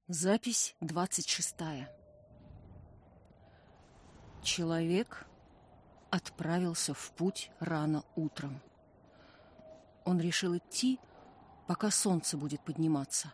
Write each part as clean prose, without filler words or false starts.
Запись 26. Человек отправился в путь рано утром. Он решил идти, пока солнце будет подниматься.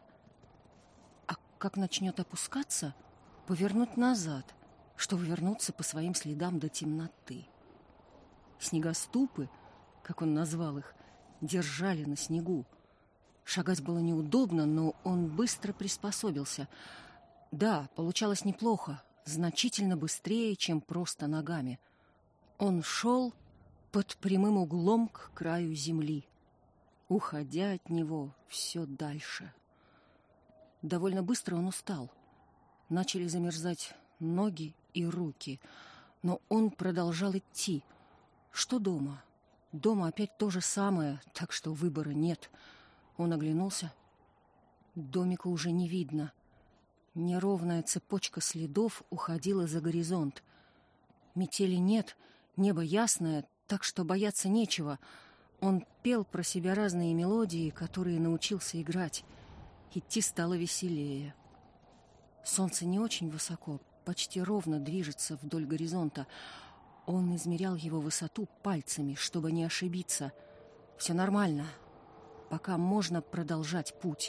А как начнет опускаться, повернуть назад, чтобы вернуться по своим следам до темноты. Снегоступы, как он назвал их, держали на снегу. Шагать было неудобно, но он быстро приспособился. Да, получалось неплохо, значительно быстрее, чем просто ногами. Он шел под прямым углом к краю земли, уходя от него все дальше. Довольно быстро он устал. Начали замерзать ноги и руки, но он продолжал идти. Что дома? Дома опять то же самое, так что выбора нет. Он оглянулся. Домика уже не видно. Неровная цепочка следов уходила за горизонт. Метели нет, небо ясное, так что бояться нечего. Он пел про себя разные мелодии, которые научился играть. Идти стало веселее. Солнце не очень высоко, почти ровно движется вдоль горизонта. Он измерял его высоту пальцами, чтобы не ошибиться. Все нормально. Пока можно продолжать путь.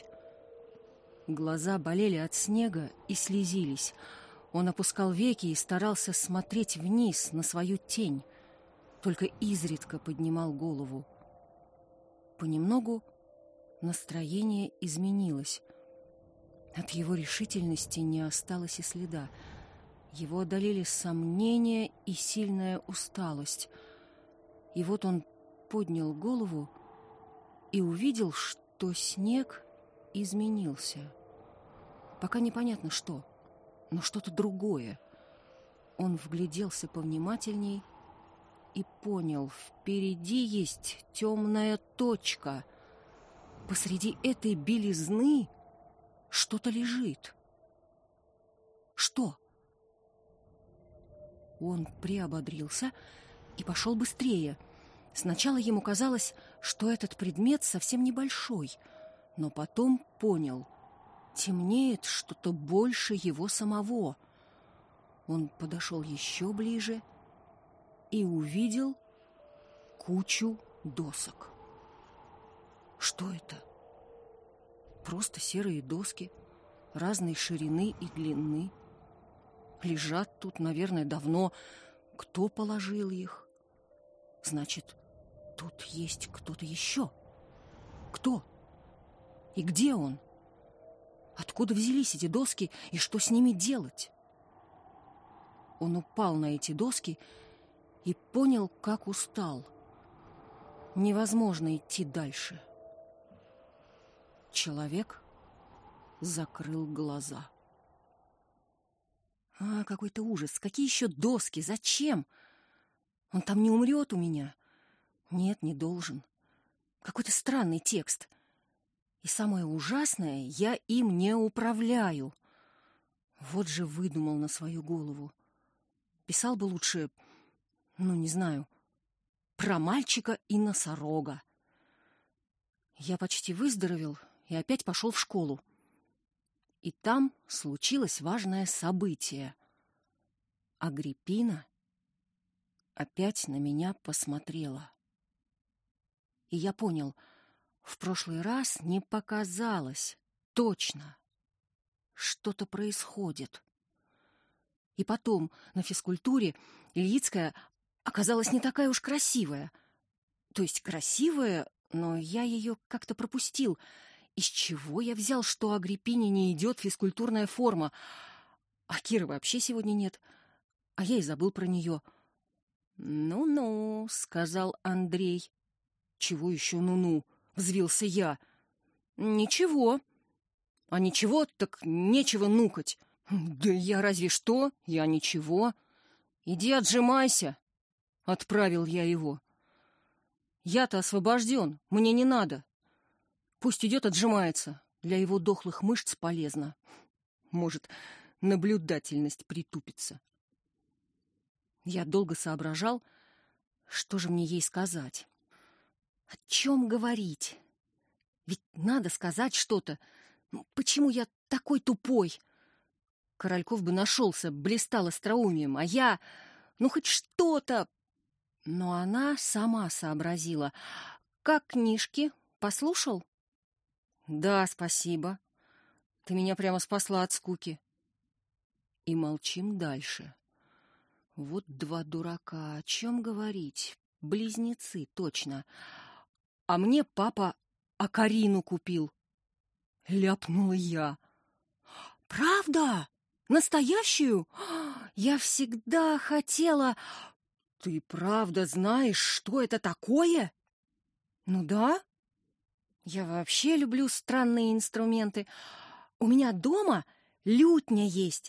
Глаза болели от снега и слезились. Он опускал веки и старался смотреть вниз на свою тень. Только изредка поднимал голову. Понемногу настроение изменилось. От его решительности не осталось и следа. Его одолели сомнения и сильная усталость. И вот он поднял голову и увидел, что снег изменился. Пока непонятно что, но что-то другое. Он вгляделся повнимательней и понял, впереди есть темная точка. Посреди этой белизны что-то лежит. Что? Он приободрился и пошел быстрее. Сначала ему казалось, что этот предмет совсем небольшой, но потом понял — темнеет что-то больше его самого. Он подошел еще ближе и увидел кучу досок. Что это? Просто серые доски разной ширины и длины. Лежат тут, наверное, давно. Кто положил их? Значит, тут есть кто-то еще. Кто? И где он? Откуда взялись эти доски и что с ними делать? Он упал на эти доски и понял, как устал. Невозможно идти дальше. Человек закрыл глаза. Какой-то ужас! Какие еще доски? Зачем? Он там не умрет у меня? Нет, не должен. Какой-то странный текст. И самое ужасное, я им не управляю. Вот же выдумал на свою голову. Писал бы лучше, не знаю, про мальчика и носорога. Я почти выздоровел и опять пошел в школу. И там случилось важное событие. Агриппина опять на меня посмотрела. И я понял, в прошлый раз не показалось. Точно. Что-то происходит. И потом на физкультуре Ильицкая оказалась не такая уж красивая. То есть красивая, но я ее как-то пропустил. Из чего я взял, что Агриппине не идет физкультурная форма? А Киры вообще сегодня нет. А я и забыл про нее. «Ну-ну», — сказал Андрей. «Чего еще ну-ну?» — взвился я. «Ничего». «А ничего, так нечего нукать». «Да я разве что, я ничего». «Иди отжимайся», — отправил я его. «Я-то освобожден, мне не надо. Пусть идет отжимается, для его дохлых мышц полезно. Может, наблюдательность притупится». Я долго соображал, что же мне ей сказать. О чем говорить? Ведь надо сказать что-то. Почему я такой тупой. Корольков бы нашелся, блистал остроумием, а я... Ну, хоть что-то... Но она сама сообразила. «Как книжки? Послушал?» «Да, спасибо. Ты меня прямо спасла от скуки». И молчим дальше. Вот два дурака. О чем говорить? Близнецы, точно. А мне папа Акарину купил. Ляпнула я. «Правда? Настоящую? Я всегда хотела...» «Ты правда знаешь, что это такое?» «Ну да. Я вообще люблю странные инструменты. У меня дома лютня есть».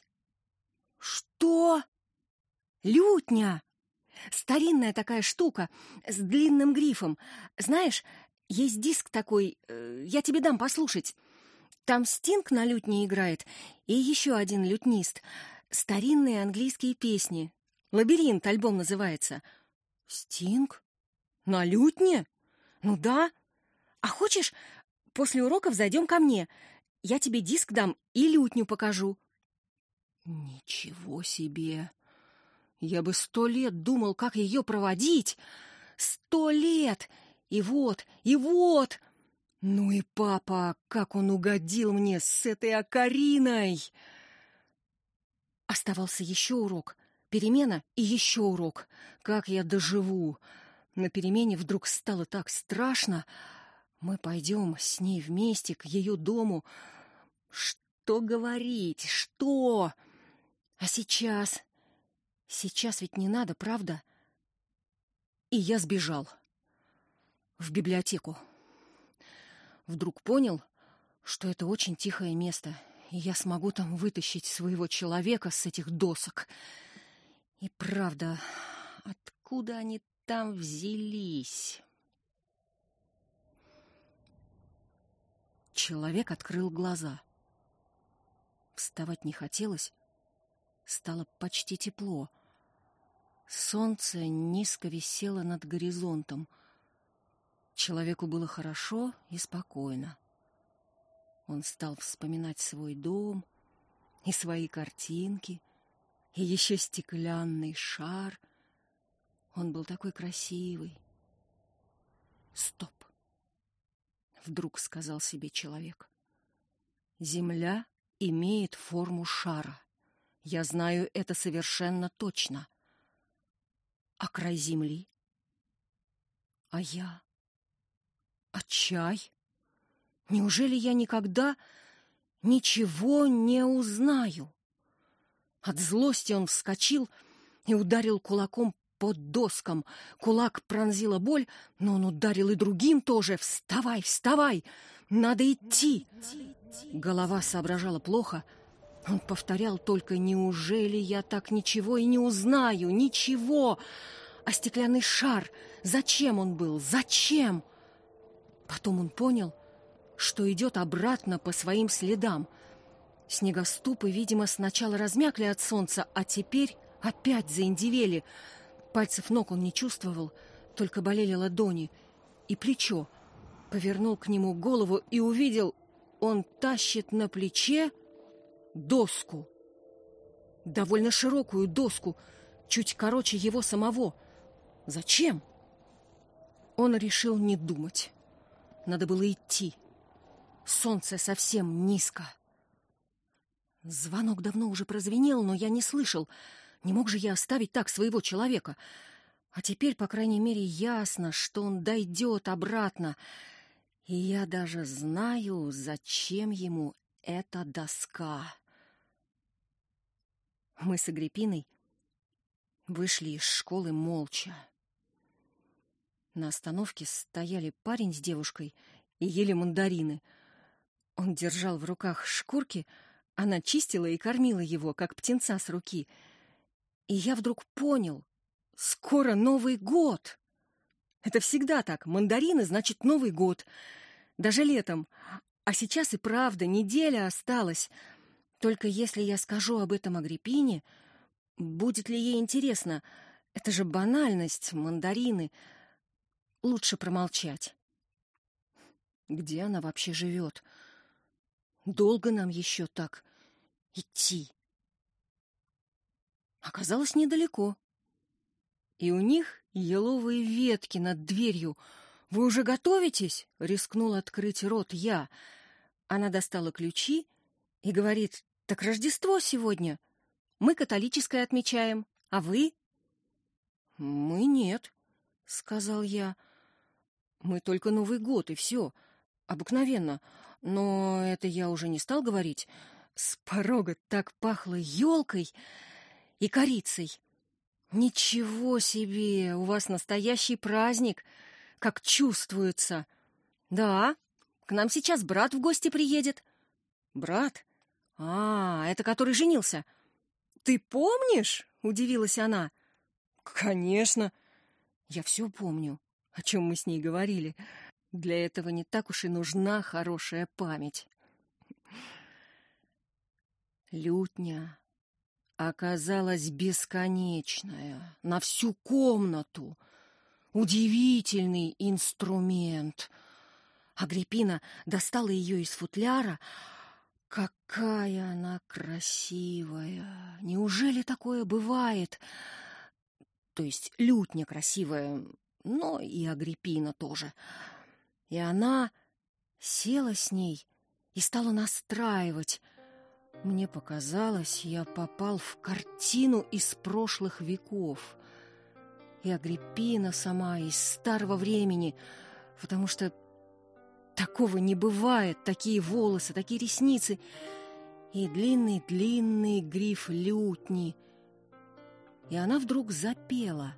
«Что?» «Лютня! Старинная такая штука с длинным грифом. Знаешь, есть диск такой, я тебе дам послушать. Там Стинг на лютне играет и еще один лютнист. Старинные английские песни. «Лабиринт» альбом называется». «Стинг? На лютне? Ну да. А хочешь, после уроков зайдем ко мне? Я тебе диск дам и лютню покажу». Ничего себе! Я бы 100 лет думал, как ее проводить. 100 лет! И вот, и вот! Ну и папа, как он угодил мне с этой Акариной! Оставался еще урок, перемена и еще урок. Как я доживу? На перемене вдруг стало так страшно. Мы пойдем с ней вместе к ее дому. Что говорить? Что? А сейчас? Сейчас ведь не надо, правда? И я сбежал. В библиотеку. Вдруг понял, что это очень тихое место, и я смогу там вытащить своего человека с этих досок. И правда, откуда они там взялись? Человек открыл глаза. Вставать не хотелось. Стало почти тепло. Солнце низко висело над горизонтом. Человеку было хорошо и спокойно. Он стал вспоминать свой дом и свои картинки, и еще стеклянный шар. Он был такой красивый. «Стоп!» — вдруг сказал себе человек. «Земля имеет форму шара. Я знаю это совершенно точно. А край земли? А я? А чай? Неужели я никогда ничего не узнаю?» От злости он вскочил и ударил кулаком по доскам. Кулак пронзила боль, но он ударил и другим тоже. «Вставай, вставай! Надо идти!» Голова соображала плохо. Он повторял только: «Неужели я так ничего и не узнаю? Ничего!» А стеклянный шар? Зачем он был? Зачем? Потом он понял, что идет обратно по своим следам. Снегоступы, видимо, сначала размякли от солнца, а теперь опять заиндевели. Пальцев ног он не чувствовал, только болели ладони и плечо. Повернул к нему голову и увидел, он тащит на плече доску. Довольно широкую доску, чуть короче его самого. Зачем? Он решил не думать. Надо было идти. Солнце совсем низко. Звонок давно уже прозвенел, но я не слышал. Не мог же я оставить так своего человека. А теперь, по крайней мере, ясно, что он дойдет обратно. И я даже знаю, зачем ему эта доска. Мы с Агриппиной вышли из школы молча. На остановке стояли парень с девушкой и ели мандарины. Он держал в руках шкурки, она чистила и кормила его, как птенца с руки. И я вдруг понял, скоро Новый год. Это всегда так, мандарины значит Новый год. Даже летом. А сейчас и правда неделя осталась. Только если я скажу об этом Агриппине, будет ли ей интересно? Это же банальность, мандарины. Лучше промолчать. Где она вообще живет? долго нам еще так идти? Оказалось, недалеко. И у них еловые ветки над дверью. «Вы уже готовитесь?» — рискнул открыть рот я. Она достала ключи и говорит: «Так Рождество сегодня. Мы католическое отмечаем. А вы?» «Мы нет», — сказал я. «Мы только Новый год, и все. Обыкновенно. Но это я уже не стал говорить. С порога так пахло елкой и корицей. Ничего себе! У вас настоящий праздник, как чувствуется. Да, к нам сейчас брат в гости приедет». «Брат? Это который женился». «Ты помнишь?» — удивилась она. «Конечно. Я все помню, о чем мы с ней говорили. Для этого не так уж и нужна хорошая память». Лютня оказалась бесконечная, на всю комнату. Удивительный инструмент. Агриппина достала ее из футляра. Какая она красивая! Неужели такое бывает? То есть лютня красивая, но и Агриппина тоже. И она села с ней и стала настраивать. Мне показалось, я попал в картину из прошлых веков. И Агриппина сама из старого времени, потому что такого не бывает, такие волосы, такие ресницы и длинный-длинный гриф лютни. И она вдруг запела: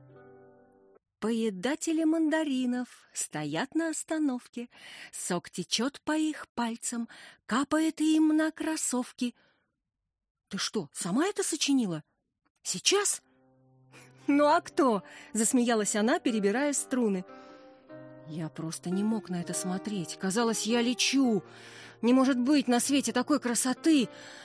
«Поедатели мандаринов стоят на остановке, сок течет по их пальцам, капает им на кроссовки». «Ты что, сама это сочинила? Сейчас?» «Ну а кто?» — засмеялась она, перебирая струны. Я просто не мог на это смотреть. Казалось, я лечу. Не может быть на свете такой красоты.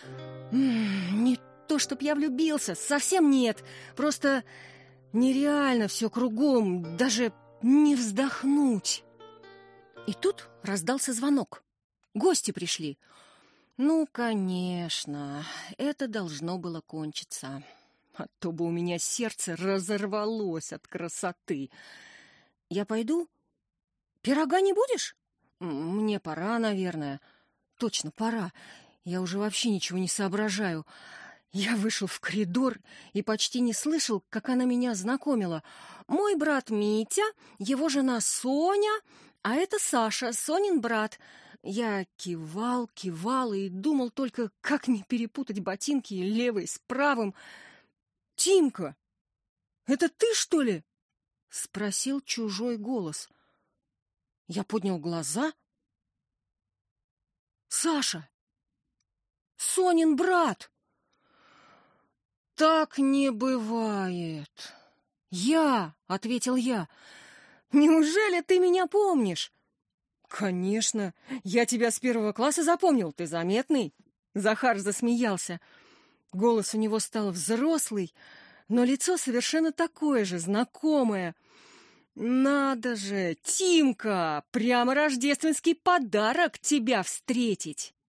Не то, чтоб я влюбился, совсем нет. Просто нереально все кругом, даже не вздохнуть. И тут раздался звонок. Гости пришли. Ну, конечно, это должно было кончиться. А то бы у меня сердце разорвалось от красоты. Я пойду? Пирога не будешь? Мне пора, наверное. Точно, пора. Я уже вообще ничего не соображаю. Я вышел в коридор и почти не слышал, как она меня знакомила. Мой брат Митя, его жена Соня, а это Саша, Сонин брат. Я кивал и думал только, как не перепутать ботинки левой с правым. «Тимка, это ты, что ли?» — спросил чужой голос. Я поднял глаза. «Саша! Сонин брат!» «Так не бывает!» «Я!» — ответил я. «Неужели ты меня помнишь?» «Конечно! Я тебя с 1 класса запомнил, ты заметный!» Захар засмеялся. Голос у него стал взрослый, но лицо совершенно такое же, знакомое. «Надо же, Тимка, прямо рождественский подарок тебя встретить!»